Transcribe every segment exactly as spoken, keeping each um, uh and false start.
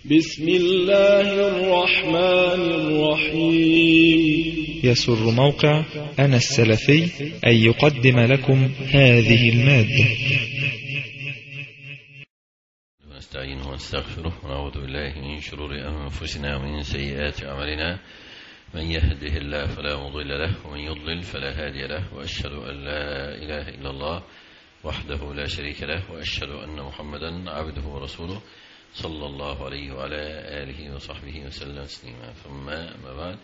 بسم الله الرحمن الرحيم. يسر موقع أنا السلفي أن يقدم لكم هذه المادة. نستعينه ونستغفره ونعوذ بالله من شرور أنفسنا ومن سيئات أعمالنا، من يهده الله فلا مضل له ومن يضلل فلا هادي له، وأشهد أن لا إله إلا الله وحده لا شريك له، وأشهد أن محمدا عبده ورسوله صلى الله عليه وعلى آله وصحبه وسلم تسليما. ثم ما بعد،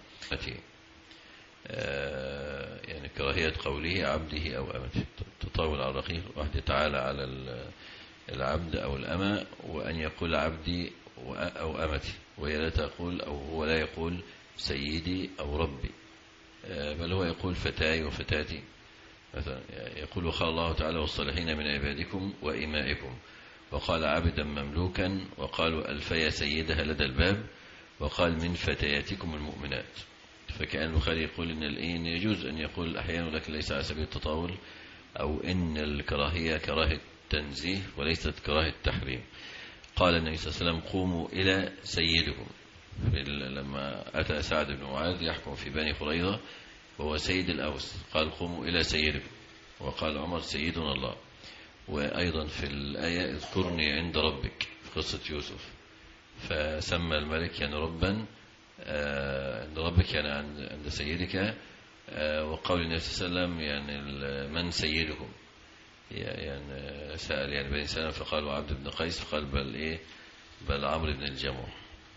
آه يعني كراهية قوله عبده أو أمته، تطاول على الرقيق وحده تعالى على العبد أو الأمة، وأن يقول عبدي أو أمتي، وهي لا تقول أو هو لا يقول سيدي أو ربي، آه بل هو يقول فتاي وفتاتي. مثلا يقول قال الله تعالى والصالحين من عبادكم وإمائكم، وقال عبدا مملوكا، وقالوا ألفيا سيدها لدى الباب، وقال من فتياتكم المؤمنات. فكأن البخاري يقول إن الإين يجوز أن يقول أحيانا، لكن ليس على سبيل التطاول، أو إن الكراهية كراهة تنزيه وليست كراهة تحريم. قال النبي صلى الله عليه وسلم قوموا إلى سيدكم، لما أتى سعد بن معاذ يحكم في بني قريظة وهو سيد الأوس، قال قوموا إلى سيدكم، وقال عمر سيدنا الله. وأيضا في الآية اذكرني عند ربك في قصة يوسف، فسمى الملك يعني ربا عند ربك يعني عند سيدك. وقول النبي صلى الله عليه وسلم يعني من سيدكم، يعني سأل يعني بني سلمة فقالوا عبد بن قيس، فقال بل إيه بل عمرو بن الجموح.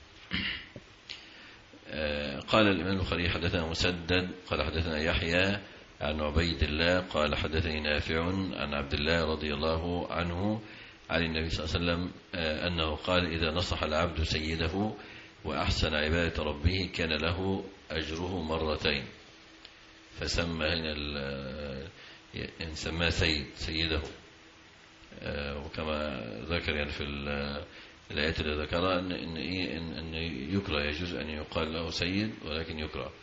قال الإمام البخاري حدثنا مسدد قال حدثنا يحيى عن عبيد الله قال حدثني نافع عن عبد الله رضي الله عنه عن النبي صلى الله عليه وسلم أنه قال إذا نصح العبد سيده وأحسن عبادة ربه كان له أجره مرتين. فسمى هنا يعني سماه سيد سيده، وكما ذكر يعني في الآيات اللي ذكرها أن إن إيه إن, إن يكره، يجوز أن يقال له سيد ولكن يكره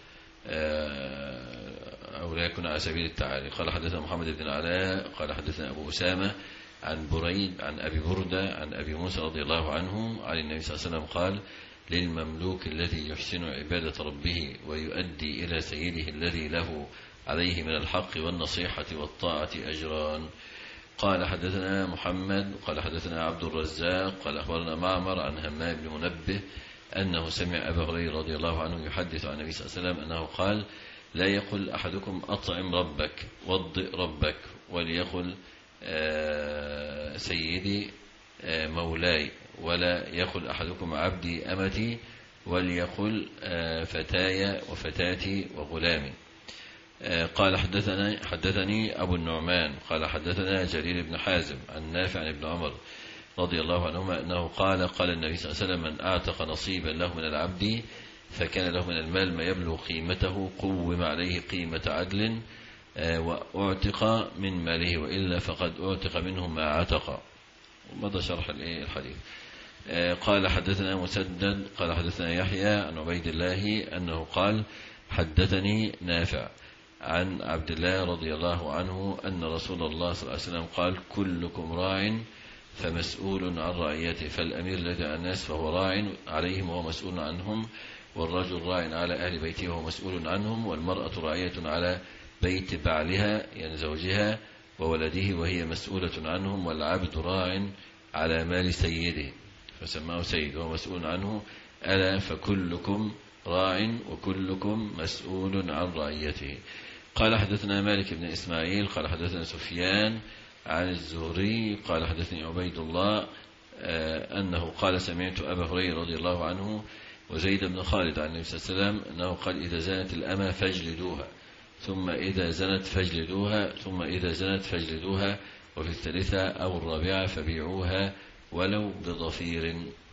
أو لا يكون على سبيل التعالي. قال حدثنا محمد بن العلاء قال حدثنا أبو أسامة عن بريد عن أبي بردة عن أبي موسى رضي الله عنه عن النبي صلى الله عليه وسلم قال للمملوك الذي يحسن عبادة ربه ويؤدي إلى سيده الذي له عليه من الحق والنصيحة والطاعة أجران. قال حدثنا محمد قال حدثنا عبد الرزاق قال أخبرنا معمر عن همام بن منبه أنه سمع أبا هريرة رضي الله عنه يحدث عن النبي صلى الله عليه وسلم أنه قال لا يقل أحدكم أطعم ربك وضئ ربك، وليقل آه سيدي آه مولاي، ولا يقل أحدكم عبدي أمتي، وليقل آه فتاي وفتاتي وغلامي. آه قال حدثني, حدثني أبو النعمان قال حدثنا جرير بن حازم عن نافع عن ابن عمر رضي الله عنهما أنه قال قال النبي صلى الله عليه وسلم من أعتق نصيبا له من العبد فكان له من المال ما يبلغ قيمته قوم عليه قيمة عدل وأعتق من ماله، وإلا فقد أعتق منه ما عتق. مضى شرح الحديث. قال حدثنا مسدد قال حدثنا يحيى عن عبيد الله أنه قال حدثني نافع عن عبد الله رضي الله عنه أن رسول الله صلى الله عليه وسلم قال كلكم راع فمسؤول عن رعيته، فالأمير الذي على الناس فهو راع عليهم وهو مسؤول عنهم، والرجل راع على أهل بيته وهو مسؤول عنهم، والمرأة راعية على بيت بعلها يعني زوجها وولده وهي مسؤولة عنهم، والعبد راع على مال سيده فسماه سيد وهو مسؤول عنه. ألا فكلكم راع وكلكم مسؤول عن رعيته. قال حدثنا مالك بن إسماعيل قال حدثنا سفيان عن الزهري قال حدثني عبيد الله أنه قال سمعت أبا هريرة رضي الله عنه وزيد بن خالد عن النبي صلى الله عليه وسلم أنه قال إذا زنت الأمة فاجلدوها، ثم إذا زنت فاجلدوها، ثم إذا زنت فاجلدوها، وفي الثالثة أو الرابعة فبيعوها ولو بضفير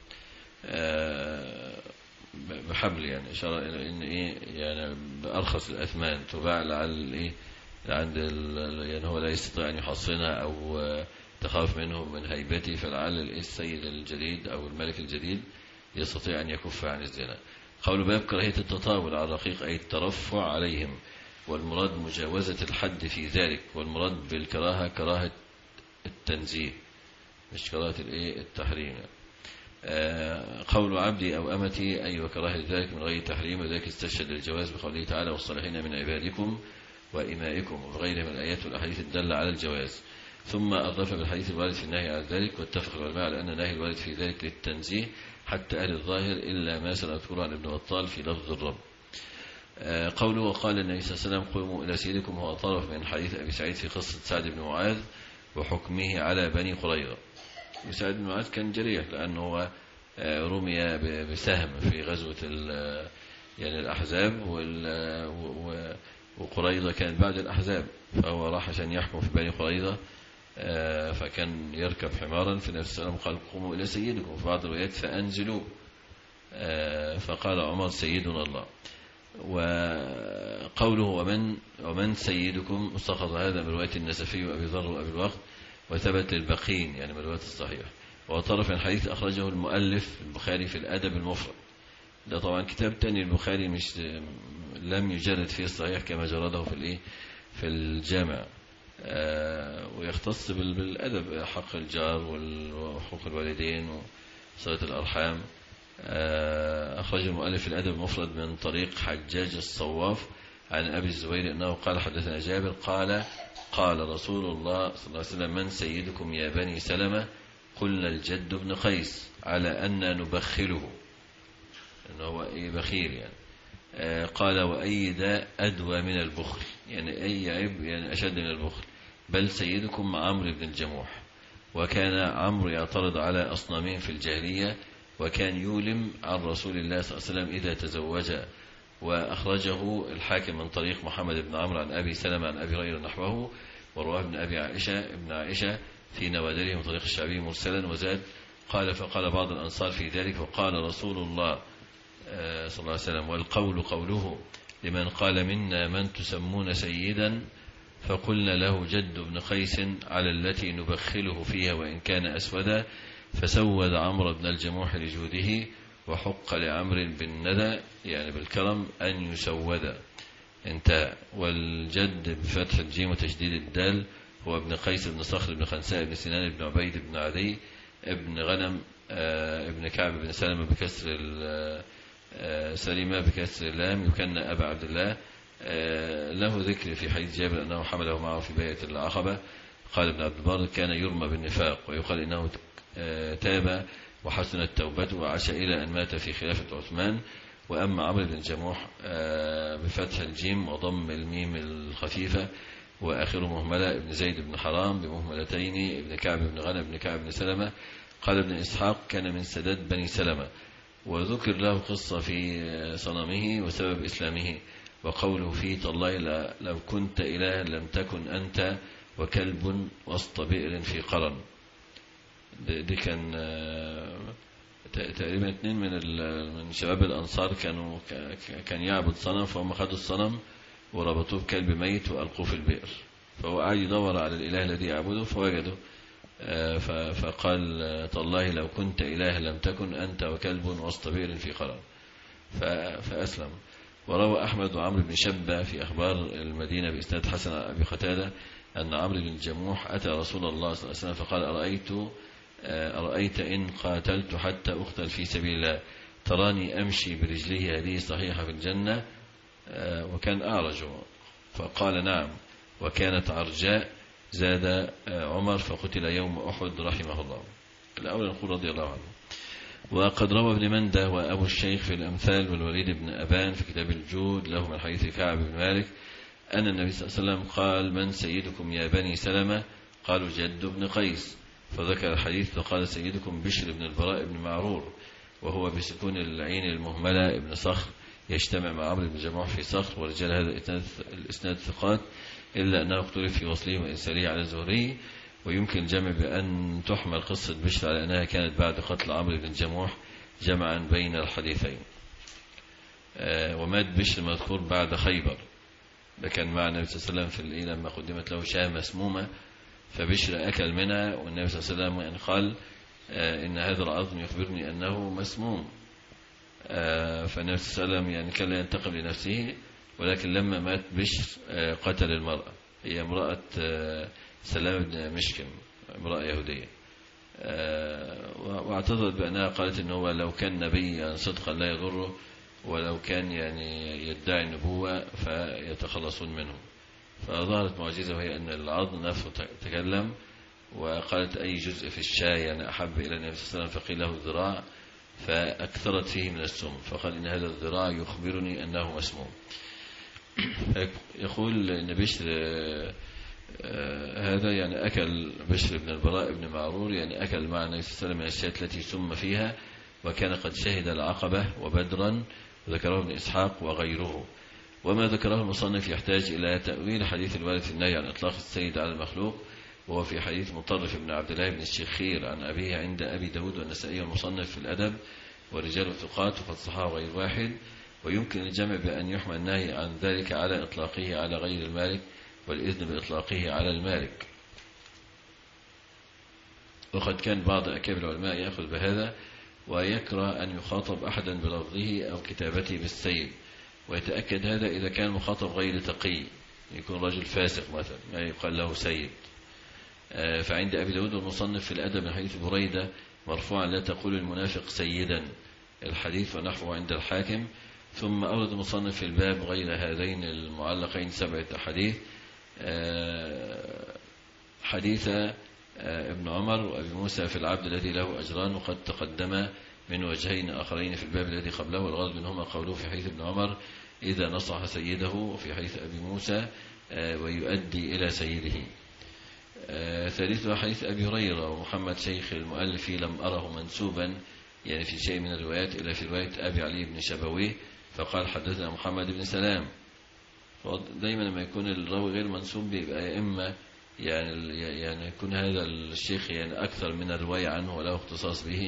بحبل، يعني إشارة إلى إن إيه يعني بأرخص الأثمان تباع لعل إيه عند يعني هو لا يستطيع أن يحصنها أو تخاف منه من هيبته، فلعل السيد الجديد أو الملك الجديد يستطيع أن يكف عن الزنا. قول باب كراهية التطاول على الرقيق أي الترفع عليهم، والمراد مجاوزة الحد في ذلك، والمراد بالكراهة كراهة التنزيه مش كراهة التحريم. قول عبدي أو أمتي أي وكراهة ذلك من غير تحريم، وذلك استشهد الجواز بقوله تعالى والصالحين من عبادكم وإمائكم وغيرها من الآيات والأحاديث الدالة على الجواز. ثم أضاف بالحديث الوارد في النهي عن ذلك، واتفق العلماء على أن النهي الوارد في ذلك للتنزيه حتى أهل الظاهر إلا ما سنذكره عن ابن بطال في لفظ الرب. قوله وقال النبي صلى الله عليه وسلم قوموا إلى سيدكم، هو طرف من حديث أبي سعيد في قصة سعد بن معاذ وحكمه على بني قريظة. سعد بن معاذ كان جريح لأنه رمي بسهم في غزوة يعني الأحزاب، وقريظة كانت بعد الأحزاب، فهو راح عشان يحكم في بني قريظة، فكان يركب حمارا، في نفس السلام قال قوموا إلى سيدكم، في بعض الروايات فأنزلوا، فقال عمر سيدنا الله. وقوله ومن ومن سيدكم استخذ هذا من رواية النسفي وأبي ذر وأبي الوقت، وثبت للبقين يعني من رواية الصحيح. وطرف الحديث أخرجه المؤلف البخاري في الأدب المفرد، ده طبعا كتاب تاني البخاري مش لم يجرد فيه الصحيح كما جرده في الايه في الجامع، آه ويختص بالأدب، حق الجار وحقوق الوالدين وصلة الأرحام. آه أخرج المؤلف الأدب المفرد من طريق حجاج الصواف عن أبي الزبير أنه قال حدثنا جابر قال قال رسول الله صلى الله عليه وسلم من سيدكم يا بني سلمة؟ قلنا الجد بن قيس على أن نبخله، أنه هو إيه بخيل يعني. آه قال وأي داء أدوى من البخل، يعني أي عيب يعني أشد من البخل. بل سيدكم عمرو بن الجموح، وكان عمرو يعترض على أصنامهم في الجاهلية، وكان يولم عن رسول الله صلى الله عليه وسلم إذا تزوج. وأخرجه الحاكم من طريق محمد بن عمرو عن أبي سلمة عن أبي هريرة نحوه، ورواه ابن أبي عائشة ابن عائشة في نوادره من طريق الشعبي مرسلا. وزاد قال فقال بعض الأنصار في ذلك وقال رسول الله صلى الله عليه وسلم والقول قوله لمن قال منا من تسمون سيدا، فقلنا له جد بن قيس على التي نبخله فيها وإن كان أسودا، فسود عمرو بن الجموح لجوده، وحق لعمرو بالندى يعني بالكرم أن يسود. انتهى. والجد بفتح الجيم وتشديد الدال هو ابن قيس بن صخر بن خنساء بن سنان بن عبيد بن عدي ابن غنم ابن كعب بن سلمة بكسر سلمة بكسر اللام يكن أبا عبد الله. له ذكر في حديث جابر أنه حمله معه في بيعة العقبة. قال ابن عبد البر كان يرمى بالنفاق، ويقال إنه تاب وحسنت توبته وعاش إلى أن مات في خلافة عثمان. وأما عمرو بن الجموح بفتح الجيم وضم الميم الخفيفة وآخره مهملة ابن زيد بن حرام بمهملتين ابن كعب بن غنم ابن كعب بن سلمة. قال ابن إسحاق كان من سداد بني سلمة، وذكر له قصة في صنمه وسبب إسلامه، وقوله فيه تالله لو كنت إلها لم تكن أنت وكلب وسط بئر في قرن. دي كان تقريبا اثنين من من شباب الأنصار كانوا كان يعبد صنم، فهم خدوا الصنم وربطوه بكلب ميت وألقوه في البئر، فهو قاعد يدور على الإله الذي يعبده فوجده، فقال تالله لو كنت إله لم تكن أنت وكلب وسط بئر في قرن، فأسلم. وروى أحمد وعمرو بن شبة في أخبار المدينة بإسناد حسن أبي قتادة أن عمرو بن الجموح أتى رسول الله صلى الله عليه وسلم فقال أرأيت أرأيت إن قاتلت حتى أقتل في سبيل الله تراني أمشي برجليه هذه صحيحة في الجنة؟ وكان أعرج، فقال نعم وكانت عرجاء. زاد عمر فقتل يوم أحد رحمه الله. الأول نقول رضي الله عنه. وقد روى ابن مندة وأبو الشيخ في الأمثال والوليد بن أبان في كتاب الجود له من حديث كعب بن مالك أن النبي صلى الله عليه وسلم قال من سيدكم يا بني سلمة؟ قالوا جد بن قيس، فذكر الحديث فقال سيدكم بشر بن البراء بن معرور، وهو بسكون العين المهملة ابن صخر، يجتمع مع عمرو بن جموح في صخر، ورجال هذا الإسناد ثقات إلا أنه اختلف في وصله وإرساله على الزهري. ويمكن الجمع بأن تحمل قصة بشر على أنها كانت بعد قتل عمرو بن جموح جمعا بين الحديثين. ومات بشر مذكور بعد خيبر، ده كان مع النبي صلى الله عليه وسلم في لما قدمت له شاة مسمومة فبشر أكل منها، والنبي صلى الله عليه وسلم يعني قال إن هذا العظم يخبرني أنه مسموم. فالنبي صلى الله عليه وسلم يعني كان لا ينتقم لنفسه، ولكن لما مات بشر قتل المرأة، هي امرأة سلام بن مشكم، امرأة يهودية. واعتذرت بأنها قالت إن هو لو كان نبيا صدقا لا يضره، ولو كان يعني يدعي النبوة فيتخلصون منه. فظهرت معجزة، وهي أن العظم نفسه تكلم، وقالت أي جزء في الشاي يعني أحب إلى النبي صلى الله عليه وسلم، فقيل له الذراع، فأكثرت فيه من السم، فقال إن هذا الذراع يخبرني أنه مسموم. يقول إن بشر هذا يعني أكل بشر بن البراء بن معرور، يعني أكل مع النبي صلى الله عليه وسلم من الشاة التي سم فيها، وكان قد شهد العقبة وبدرا، ذكره ابن إسحاق وغيره. وما ذكره المصنف يحتاج إلى تأويل حديث الوارد في النهي عن إطلاق السيد على المخلوق، وهو في حديث مطرف بن عبد الله بن الشخير عن أبيه عند أبي داود والنسائي والمصنف في الأدب، ورجال الثقات وقد صححه غير واحد. ويمكن الجمع بأن يحمل النهي عن ذلك على إطلاقه على غير المالك، والإذن بإطلاقه على المالك. وقد كان بعض أكابر العلماء يأخذ بهذا، ويكره أن يخاطب أحدا بلفظه أو كتابته بالسيد، ويتأكد هذا إذا كان مخاطب غير تقي، يكون رجل فاسق مثلا ما يقال له سيد. فعند أبي داود المصنف في الأدب من حديث بريدة مرفوعا لا تقول المنافق سيدا الحديث ونحوه عند الحاكم. ثم أورد المصنف في الباب غير هذين المعلقين سبعة أحاديث، حديث ابن عمر وأبي موسى في العبد الذي له أجران، وقد تقدم من وجهين آخرين في الباب الذي قبله، والغرض منهما قوله في حديث ابن عمر إذا نصح سيده، وفي حديث أبي موسى ويؤدي إلى سيده. ثالثها حديث أبي هريرة ومحمد شيخ المؤلف لم أره منسوبا يعني في شيء من الروايات إلا في رواية أبي علي بن شبويه، فقال حدثنا محمد بن سلام. دايما لما يكون الراوي غير منسوب بيبقى يا إما يعني يعني يكون هذا الشيخ يعني أكثر من الرواية عنه وله اختصاص به،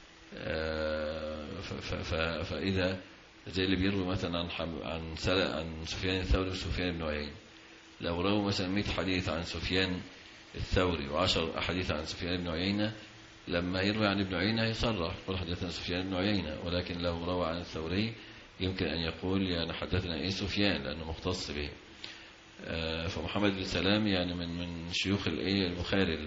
فإذا زي اللي بيروي مثلا عن عن عن سفيان الثوري وسفيان بن عيينة، لو رووا مثلا مئة حديث عن سفيان الثوري وعشر أحاديث عن سفيان بن عيينة، لما يروي عن ابن عيينة يصرح يقول حدثنا سفيان بن عيينة، ولكن لو روى عن الثوري يمكن أن يقول يعني حدثنا إيه سفيان لأنه مختص به. فمحمد بن سلام يعني من من شيوخ الايه البخاري،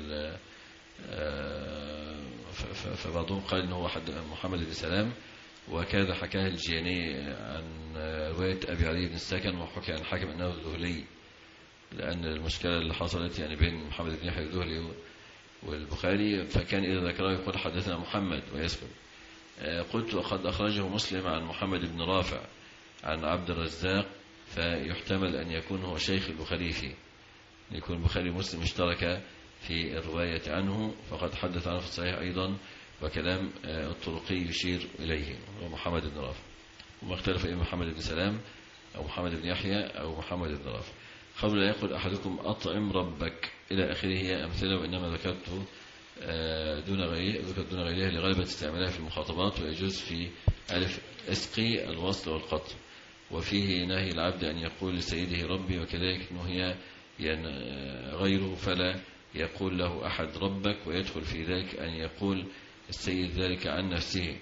فبعضهم قال انه هو محمد بن سلام، وكذا حكاه الجياني عن روايه ابي علي بن السكن، وحكى عن الحاكم انه الذهلي، لان المشكله اللي حصلت يعني بين محمد بن يحيى الذهلي والبخاري، فكان اذا ذكره يقول حدثنا محمد ويسكت. قلت وقد اخرجه مسلم عن محمد بن رافع عن عبد الرزاق، فيحتمل أن يكون هو شيخ البخاري فيه، يكون البخاري ومسلم اشترك في الرواية عنه، فقد حدث عنه في الصحيح أيضا، وكلام الطرقي يشير إليه هو محمد بن رافع، وما اختلف إما محمد بن سلام أو محمد بن يحيى أو محمد بن رافع. قبل لا يقول أحدكم أطعم ربك إلى آخره هي أمثلة، وإنما ذكرته دون غيره ذكرت دون غيرها لغلبة استعمالها في المخاطبات، ويجوز في ألف اسقي الوصل والقطع، وفيه نهي العبد أن يقول لسيده ربي، وكذلك نهي يعني غيره فلا يقول له أحد ربك، ويدخل في ذلك أن يقول السيد ذلك عن نفسه،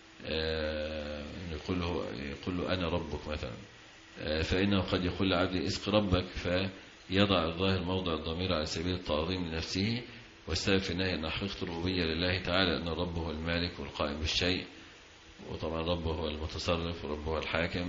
يقول له, يقول له أنا ربك مثلا، فإنه قد يقول لعبد اسق ربك فيضع الظاهر موضع الضمير على سبيل التعظيم لنفسه، والسبب في النهي أن حقيقة الربوبية لله تعالى، أن الرب هو المالك والقائم بالشيء، وطبعا الرب هو المتصرف والرب هو الحاكم،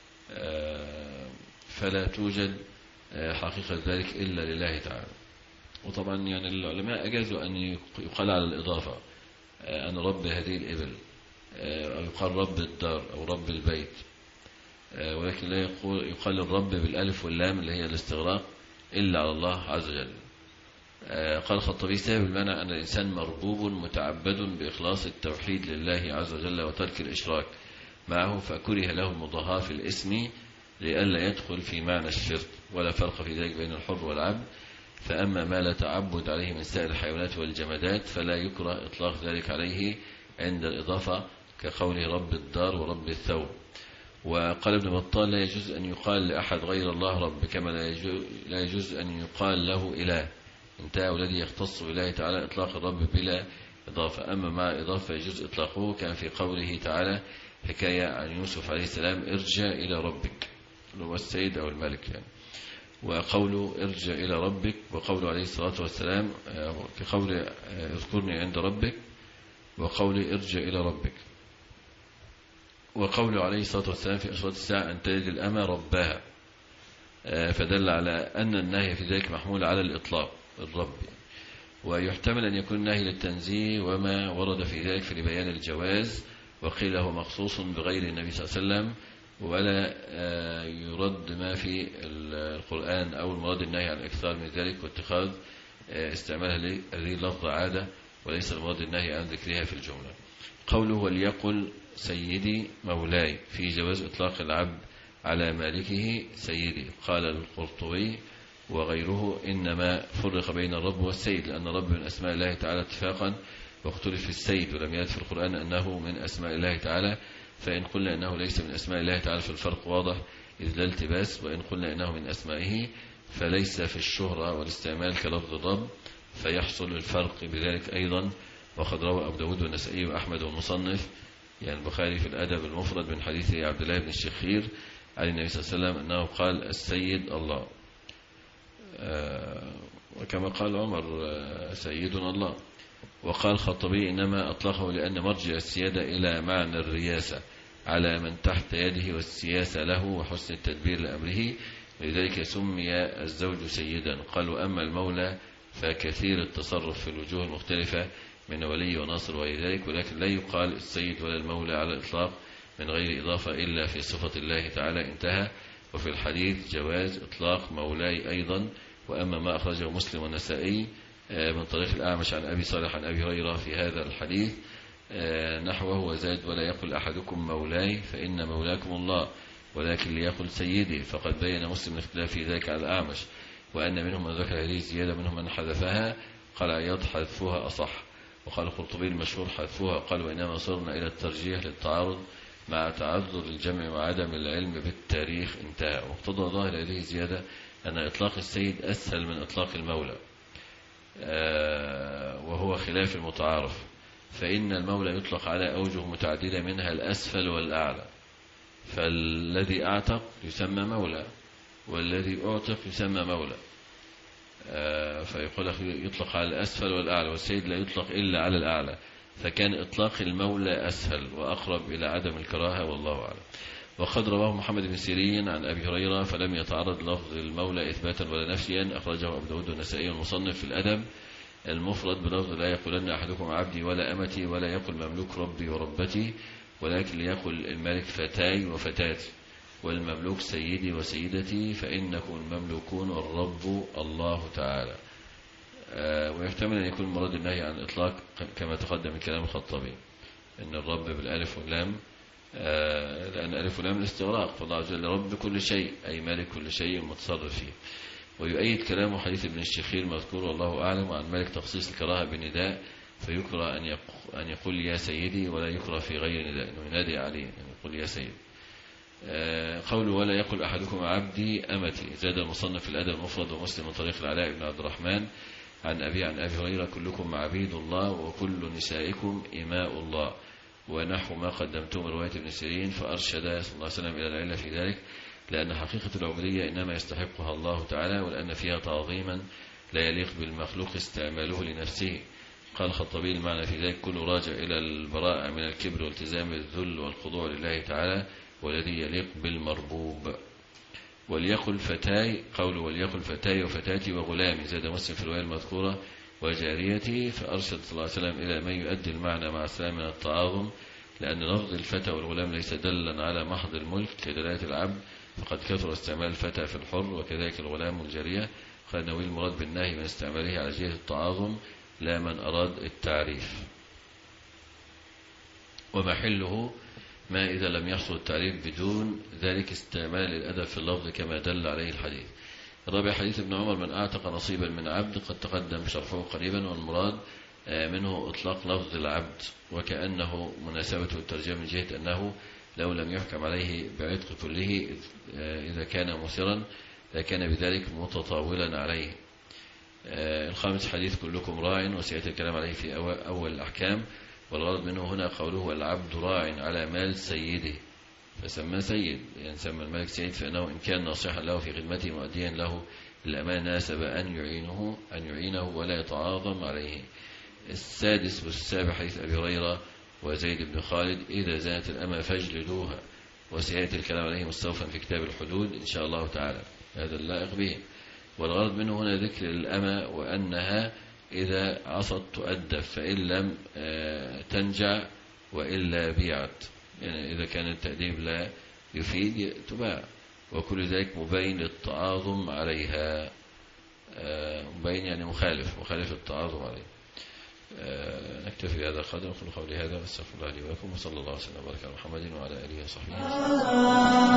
فلا توجد حقيقة ذلك إلا لله تعالى. وطبعا يعني العلماء أجازوا أن يقال على الإضافة أن رب هذه الإبل، أو يقال رب الدار أو رب البيت، ولكن لا يقول يقال الرب بالألف واللام اللي هي الاستغراق إلا على الله عز وجل. قال الخطابي سبب المعنى أن الإنسان مربوب متعبد بإخلاص التوحيد لله عز وجل وترك الإشراك معه، فكره له المضاهاة في الاسم لئلا يدخل في معنى الشرك، ولا فرق في ذلك بين الحر والعبد. فأما ما لا تعبد عليه من سائر الحيوانات والجمادات فلا يكره إطلاق ذلك عليه عند الإضافة، كقوله رب الدار ورب الثوب. وقال ابن بطال لا يجوز أن يقال لأحد غير الله رب، كما لا يجوز أن يقال له إله، انتهى الذي يختص بالله تعالى إطلاق الرب بلا إضافة. أما مع إضافة يجوز إطلاقه، كان في قوله تعالى حكاية عن يوسف عليه السلام ارجع إلى ربك، هو السيد أو الملك يعني. وقوله ارجع إلى ربك، وقوله عليه الصلاة والسلام في قوله اذكرني عند ربك، وقوله ارجع إلى ربك، وقوله عليه الصلاة والسلام في أشراط الساعة أن تلد الأمة ربها، فدل على أن النهي في ذلك محمول على الإطلاق الرب. ويحتمل أن يكون نهي للتنزيه وما ورد في ذلك في لبيان الجواز، وقيل هو مخصوص بغير النبي صلى الله عليه وسلم، ولا يرد ما في القرآن أو المراد النهي عن الإكثار من ذلك واتخاذ استعمالها هذه اللفظة عادة، وليس المراد النهي عن ذكرها في الجملة. قوله وليقل سيدي مولاي في جواز إطلاق العبد على مالكه سيدي. قال القرطبي وغيره إنما فرق بين الرب والسيد، لأن الرب من أسماء الله تعالى اتفاقا، واختلف في السيد، ولم يرد في القرآن أنه من أسماء الله تعالى، فإن قلنا أنه ليس من أسماء الله تعالى فالفرق واضح إذ لا التباس، وإن قلنا أنه من أسمائه فليس في الشهرة والاستعمال كلفظ الرب، فيحصل الفرق بذلك أيضا. وقد روى أبو داود والنسائي وأحمد والمصنف يعني البخاري في الأدب المفرد من حديث عبد الله بن الشخير عن النبي صلى الله عليه وسلم أنه قال السيد الله، وكما قال عمر سيدنا الله. وقال الخطبي إنما أطلقه لأن مرجع السيادة إلى معنى الرياسة على من تحت يده والسياسة له وحسن التدبير لأمره، لذلك سمي الزوج سيدا. قال وأما المولى فكثير التصرف في الوجوه المختلفة من ولي وناصر وغير ذلك، ولكن لا يقال السيد ولا المولى على الإطلاق من غير إضافة إلا في صفة الله تعالى، انتهى. وفي الحديث جواز إطلاق مولاي أيضا. وأما ما أخرجه مسلم والنسائي من طريق الأعمش عن أبي صالح عن أبي هريرة في هذا الحديث نحوه وزاد ولا يقل أحدكم مولاي فإن مولاكم الله ولكن ليقل سيدي، فقد بين مسلم الاختلاف في ذلك على الأعمش، وأن منهم من ذكر هذه الزيادة منهم من حذفها. قال عياض حذفوها أصح، وقال القرطبي المشهور حذفوها. قال وإنما صرنا إلى الترجيح للتعارض مع تعذر الجمع وعدم العلم بالتاريخ، انتهى. واقتضى ظاهر هذه الزيادة أن إطلاق السيد أسهل من إطلاق المولى، وهو خلاف المتعارف، فإن المولى يطلق على أوجه متعددة منها الأسفل والأعلى، فالذي أعتق يسمى مولى والذي أعتق يسمى مولى، فيقول يطلق على الأسفل والأعلى، والسيد لا يطلق إلا على الأعلى، فكان إطلاق المولى أسهل وأقرب إلى عدم الكراهة والله أعلم. وقد رواه محمد بن سيرين عن أبي هريرة فلم يتعرض لفظ المولى إثباتا ولا نفيا، أخرجه أبو داود والنسائي والمصنف في الأدب المفرد بلفظ لا يقولن أحدكم عبدي ولا أمتي ولا يقل مملوك ربي وربتي، ولكن ليقل الملك فتاي وفتاتي والمملوك سيدي وسيدتي، فإنكم المملوكون والرب الله تعالى. ويحتمل أن يكون مراد النهي عن الإطلاق كما تقدم من كلام الخطابي إن الرب بالألف واللام، لأن ألف ولام الاستغراق، فالله عز وجل رب كل شيء أي مالك كل شيء متصرف فيه. ويؤيد كلامه حديث ابن الشخير مذكور والله أعلم عن مالك تخصيص الكراهة بالنداء، فيكره أن يقول يا سيدي ولا يكره في غير نداء، إنه ينادي عليه أن يقول يا سيدي. قوله ولا يقول أحدكم عبدي أمتي، زاد المصنف في الأدب المفرد ومسلم من طريق العلاء بن عبد الرحمن عن أبي عن أبي هريرة كلكم عبيد الله وكل نسائكم إماء الله، ونحو ما قدمته من رواية ابن سيرين، فأرشد صلى الله عليه وسلم إلى العلة في ذلك، لأن حقيقة العبودية إنما يستحقها الله تعالى، ولأن فيها تعظيما لا يليق بالمخلوق استعماله لنفسه. قال الخطابي المعنى في ذلك كله راجع إلى البراءة من الكبر والتزام الذل والخضوع لله تعالى والذي يليق بالمربوب. وليقل فتاي، قوله وليقل فتاي وفتاتي وغلامي، زاد مسلم في الرواية المذكورة وجاريتي، فأرشد صلى الله عليه وسلم إلى ما يؤدي المعنى مع السلام من التعاظم، لأن لفظ الفتى والغلام ليس دلا على محض الملك كدلالة العبد، فقد كثر استعمال الفتى في الحر وكذلك الغلام والجارية. قال نوي المراد بالنهي من استعماله على جهة التعاظم لا من أراد التعريف، ومحله ما إذا لم يحصل التعريف بدون ذلك استعمال الأدب في اللفظ كما دل عليه الحديث. الرابع حديث ابن عمر من أعتق نصيبا من عبد، قد تقدم شرحه قريبا، والمراد منه إطلاق لفظ العبد، وكأنه مناسبته الترجمة من جهة أنه لو لم يحكم عليه بعتق كله إذا كان مسرا لكان بذلك متطاولا عليه. الخامس حديث كلكم راع، وسيأتي الكلام عليه في أول الأحكام، والغرض منه هنا قوله العبد راع على مال سيده، فسمى سيد، يعني سمى الملك سيد فإنه إن كان ناصحا له في خدمته مؤديا له الأمان ناسب أن يعينه أن يعينه ولا يتعاظم عليه. السادس والسابع حديث أبي هريرة وزيد بن خالد إذا زانت الأمة فاجلدوها، وسيأتي الكلام عليه مستوفا في كتاب الحدود إن شاء الله تعالى، هذا اللائق به. والغرض منه هنا ذكر الأمة وأنها إذا عصت تؤدب، فإن لم تنجع وإلا بيعت، يعني إذا كان التأديب لا يفيد تباع، وكل ذلك مبين للتعاظم عليها، مبين يعني مخالف مخالف التعاظم عليه. نكتفي بهذا القدر، نقول قولي هذا واستغفر الله لي ولكم، وصلى الله وسلم وبارك على محمد وعلى آله وصحبه وسلم.